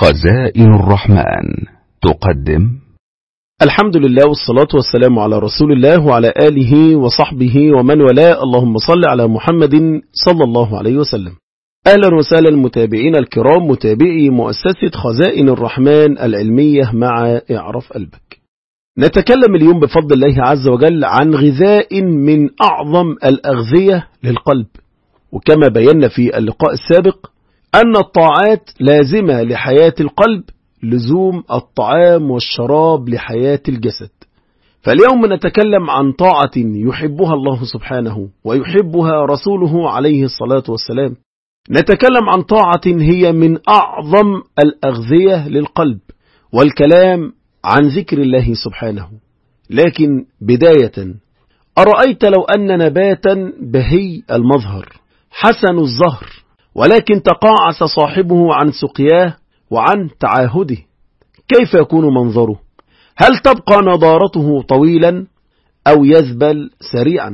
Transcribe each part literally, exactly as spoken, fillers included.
خزائن الرحمن تقدم. الحمد لله والصلاة والسلام على رسول الله وعلى آله وصحبه ومن والاه. اللهم صل على محمد صلى الله عليه وسلم. أهلا وسهلا المتابعين الكرام، متابعي مؤسسة خزائن الرحمن العلمية مع اعرف قلبك. نتكلم اليوم بفضل الله عز وجل عن غذاء من أعظم الأغذية للقلب، وكما بينا في اللقاء السابق أن الطاعات لازمة لحياة القلب لزوم الطعام والشراب لحياة الجسد. فاليوم نتكلم عن طاعة يحبها الله سبحانه ويحبها رسوله عليه الصلاة والسلام. نتكلم عن طاعة هي من أعظم الأغذية للقلب، والكلام عن ذكر الله سبحانه. لكن بداية، أرأيت لو أن نباتا بهي المظهر حسن الظهر ولكن تقاعس صاحبه عن سقياه وعن تعاهده، كيف يكون منظره؟ هل تبقى نضارته طويلا أو يذبل سريعا؟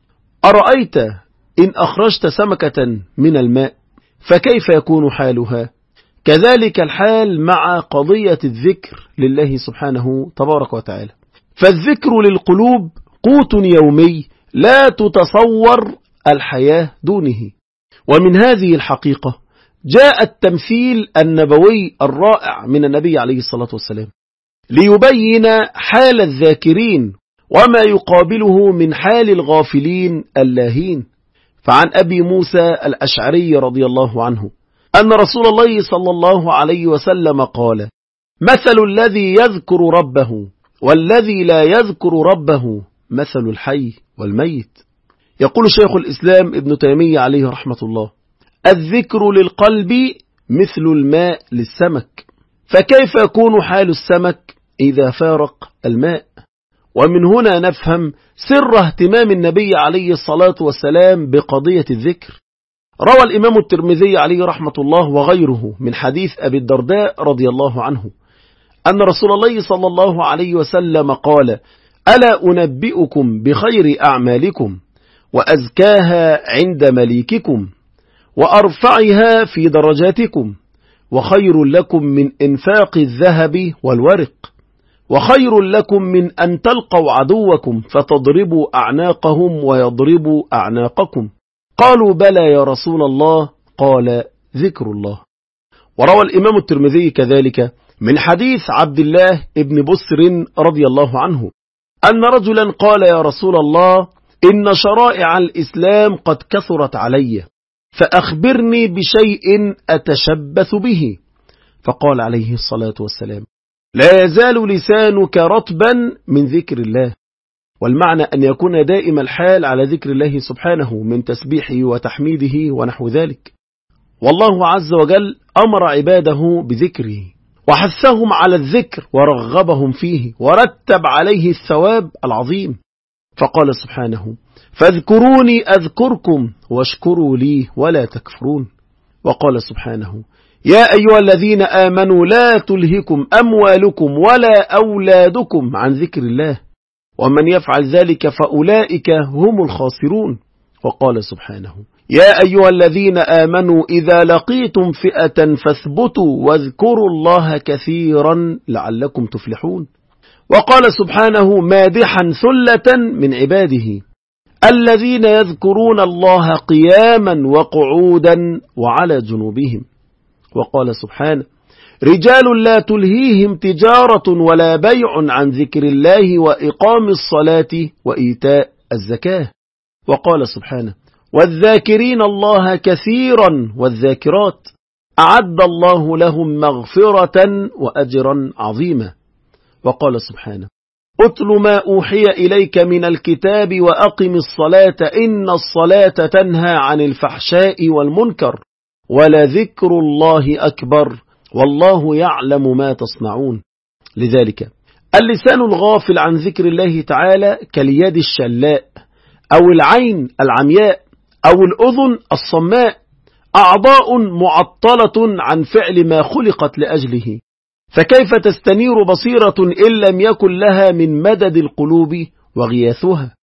أرأيت إن أخرجت سمكة من الماء فكيف يكون حالها؟ كذلك الحال مع قضية الذكر لله سبحانه تبارك وتعالى. فالذكر للقلوب قوت يومي لا تتصور الحياة دونه. ومن هذه الحقيقة جاء التمثيل النبوي الرائع من النبي عليه الصلاة والسلام ليبين حال الذاكرين وما يقابله من حال الغافلين اللاهين. فعن أبي موسى الأشعري رضي الله عنه أن رسول الله صلى الله عليه وسلم قال: مثل الذي يذكر ربه والذي لا يذكر ربه مثل الحي والميت. يقول شيخ الإسلام ابن تيمية عليه رحمة الله: الذكر للقلب مثل الماء للسمك، فكيف يكون حال السمك إذا فارق الماء؟ ومن هنا نفهم سر اهتمام النبي عليه الصلاة والسلام بقضية الذكر. روى الإمام الترمذي عليه رحمة الله وغيره من حديث أبي الدرداء رضي الله عنه أن رسول الله صلى الله عليه وسلم قال: ألا أنبئكم بخير أعمالكم وأزكاها عند مليككم وأرفعها في درجاتكم، وخير لكم من إنفاق الذهب والورق، وخير لكم من أن تلقوا عدوكم فتضربوا أعناقهم ويضربوا أعناقكم. قالوا: بلى يا رسول الله. قال: ذكر الله. وروى الإمام الترمذي كذلك من حديث عبد الله ابن بسر رضي الله عنه أن رجلا قال: يا رسول الله، إن شرائع الإسلام قد كثرت علي، فأخبرني بشيء أتشبث به. فقال عليه الصلاة والسلام: لا يزال لسانك رطبا من ذكر الله. والمعنى أن يكون دائم الحال على ذكر الله سبحانه من تسبيحه وتحميده ونحو ذلك. والله عز وجل أمر عباده بذكره وحثهم على الذكر ورغبهم فيه ورتب عليه الثواب العظيم. فقال سبحانه: فاذكروني أذكركم واشكروا لي ولا تكفرون. وقال سبحانه: يا أيها الذين آمنوا لا تلهكم أموالكم ولا أولادكم عن ذكر الله، ومن يفعل ذلك فأولئك هم الخاسرون. وقال سبحانه: يا أيها الذين آمنوا إذا لقيتم فئة فاثبتوا واذكروا الله كثيرا لعلكم تفلحون. وقال سبحانه مادحا ثلة من عباده الذين يذكرون الله قياما وقعودا وعلى جنوبهم. وقال سبحانه: رجال لا تلهيهم تجارة ولا بيع عن ذكر الله وإقام الصلاة وإيتاء الزكاة. وقال سبحانه: والذاكرين الله كثيرا والذاكرات أعد الله لهم مغفرة وأجرا عظيما. وقال سبحانه: أتل ما أوحي إليك من الكتاب وأقم الصلاة إن الصلاة تنهى عن الفحشاء والمنكر ولذكر الله أكبر والله يعلم ما تصنعون. لذلك اللسان الغافل عن ذكر الله تعالى كاليد الشلاء أو العين العمياء أو الأذن الصماء، أعضاء معطلة عن فعل ما خلقت لأجله، فكيف تستنير بصيرة إن لم يكن لها من مدد القلوب وغياثها؟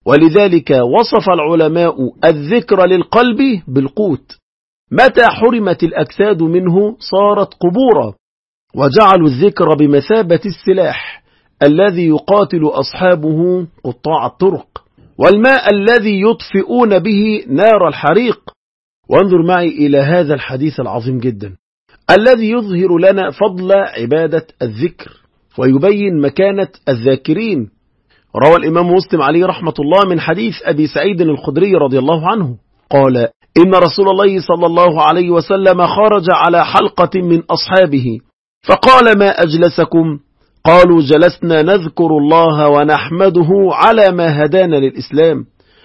ولذلك وصف العلماء الذكر للقلب بالقوت، متى حرمت الأجساد منه صارت قبورا وجعلوا الذكر بمثابة السلاح الذي يقاتل أصحابه قطاع الطرق، والماء الذي يطفئون به نار الحريق. وانظر معي إلى هذا الحديث العظيم جدا الذي يظهر لنا فضل عبادة الذكر ويبين مكانة الذاكرين. روى الإمام مسلم عليه رحمة الله من حديث أبي سعيد الخدري رضي الله عنه قال: إن رسول الله صلى الله عليه وسلم خرج على حلقة من أصحابه فقال: ما أجلسكم؟ قالوا: جلسنا نذكر الله ونحمده على ما هدانا للإسلام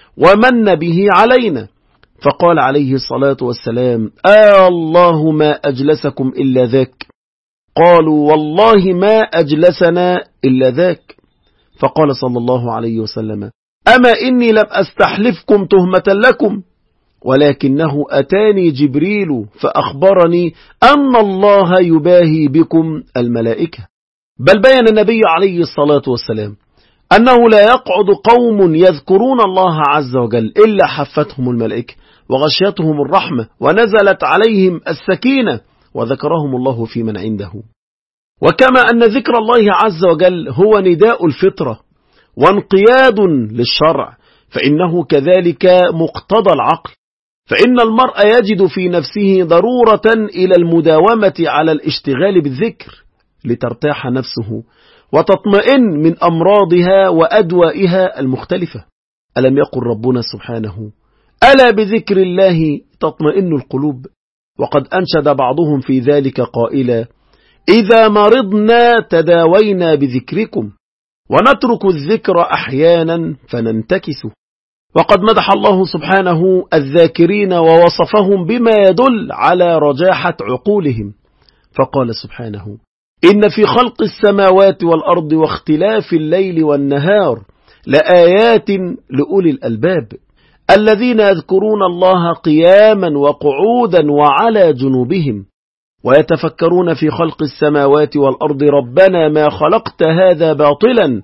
ومن به علينا. فقال عليه الصلاة والسلام: آه الله ما أجلسكم إلا ذاك. قالوا: والله ما أجلسنا إلا ذاك. فقال صلى الله عليه وسلم: أما إني لم أستحلفكم تهمة لكم، ولكنه أتاني جبريل فأخبرني أن الله يباهي بكم الملائكة. بل بين النبي عليه الصلاة والسلام أنه لا يقعد قوم يذكرون الله عز وجل إلا حفتهم الملائكة وغشيتهم الرحمة ونزلت عليهم السكينة وذكرهم الله في من عنده. وكما أن ذكر الله عز وجل هو نداء الفطرة وانقياد للشرع، فإنه كذلك مقتضى العقل، فإن المرء يجد في نفسه ضرورة إلى المداومة على الاشتغال بالذكر لترتاح نفسه وتطمئن من أمراضها وأدوائها المختلفة. ألم يقل ربنا سبحانه: ألا بذكر الله تطمئن القلوب؟ وقد أنشد بعضهم في ذلك قائلا: إذا مرضنا تداوينا بذكركم ونترك الذكر أحيانا فننتكس. وقد مدح الله سبحانه الذاكرين ووصفهم بما يدل على رجاحة عقولهم، فقال سبحانه: إن في خلق السماوات والأرض واختلاف الليل والنهار لآيات لأولي الألباب الذين يذكرون الله قياما وقعودا وعلى جنوبهم ويتفكرون في خلق السماوات والأرض ربنا ما خلقت هذا باطلا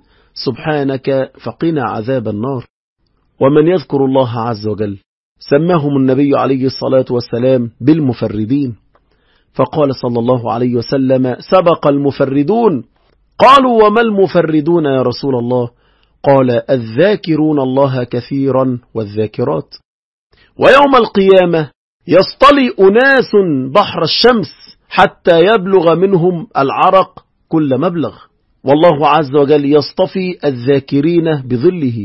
سبحانك فقنا عذاب النار. ومن يذكر الله عز وجل سماهم النبي عليه الصلاة والسلام بالمفردين، فقال صلى الله عليه وسلم: سبق المفردون. قالوا: وما المفردون يا رسول الله؟ قال: الذاكرون الله كثيرا والذاكرات. ويوم القيامة يصطلي أناس بحر الشمس حتى يبلغ منهم العرق كل مبلغ، والله عز وجل يصطفي الذاكرين بظله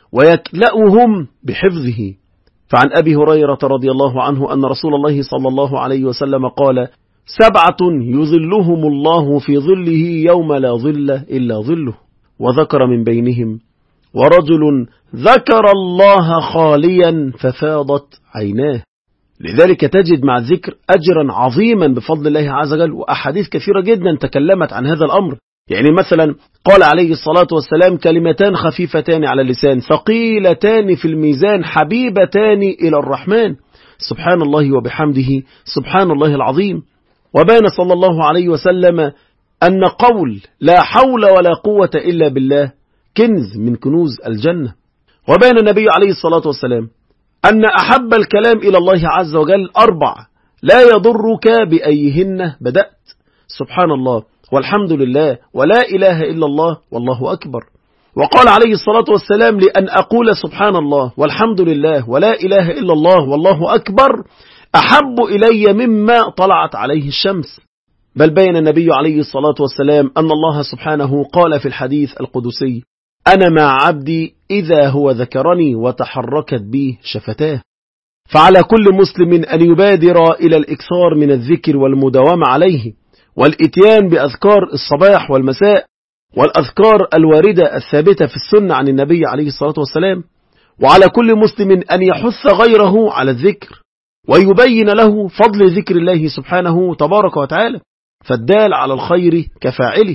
ويكلأهم بحفظه. فعن أبي هريرة رضي الله عنه أن رسول الله صلى الله عليه وسلم قال: سبعة يظلهم الله في ظله يوم لا ظل إلا ظله، وذكر من بينهم: ورجل ذكر الله خاليا ففاضت عيناه. لذلك تجد مع الذكر أجرا عظيما بفضل الله عز وجل، وأحاديث كثيرة جدا تكلمت عن هذا الأمر. يعني مثلا قال عليه الصلاة والسلام: كلمتان خفيفتان على اللسان ثقيلتان في الميزان حبيبتان إلى الرحمن، سبحان الله وبحمده سبحان الله العظيم. وبين صلى الله عليه وسلم أن قول لا حول ولا قوة إلا بالله كنز من كنوز الجنة. وبين النبي عليه الصلاة والسلام أن أحب الكلام إلى الله عز وجل أربع لا يضرك بأيهن بدأت، سبحان الله والحمد لله ولا إله إلا الله والله أكبر. وقال عليه الصلاة والسلام: لأن أقول سبحان الله والحمد لله ولا إله إلا الله والله أكبر أحب إلي مما طلعت عليه الشمس. بل بين النبي عليه الصلاة والسلام أن الله سبحانه قال في الحديث القدسي: أنا مع عبدي إذا هو ذكرني وتحركت بي شفتاه. فعلى كل مسلم أن يبادر إلى الإكثار من الذكر والمداومة عليه، والإتيان بأذكار الصباح والمساء والأذكار الواردة الثابتة في السنة عن النبي عليه الصلاة والسلام. وعلى كل مسلم أن يحث غيره على الذكر ويبين له فضل ذكر الله سبحانه تبارك وتعالى، فالدال على الخير كفاعله.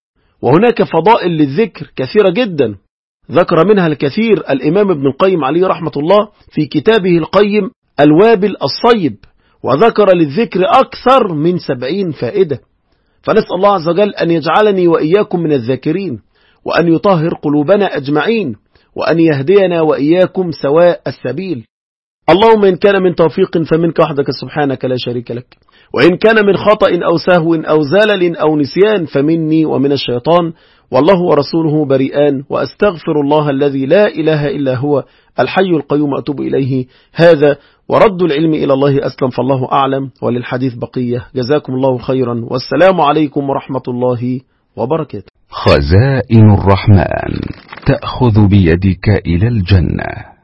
وهناك فضائل للذكر كثيرة جدا ذكر منها الكثير الإمام ابن القيم عليه رحمة الله في كتابه القيم الوابل الصيب، وذكر للذكر أكثر من سبعين فائدة. فنسأل الله عز وجل أن يجعلني وإياكم من الذاكرين، وأن يطهر قلوبنا أجمعين، وأن يهدينا وإياكم سواء السبيل. اللهم إن كان من توفيق فمنك وحدك سبحانك لا شريك لك، وإن كان من خطأ أو سهو أو زلل أو نسيان فمني ومن الشيطان، والله ورسوله بريئان، وأستغفر الله الذي لا إله إلا هو الحي القيوم أتوب إليه. هذا ورد العلم إلى الله أسلم، فالله أعلم، وللحديث بقية. جزاكم الله خيرا، والسلام عليكم ورحمة الله وبركاته. خزائن الرحمن تأخذ بيدك إلى الجنة.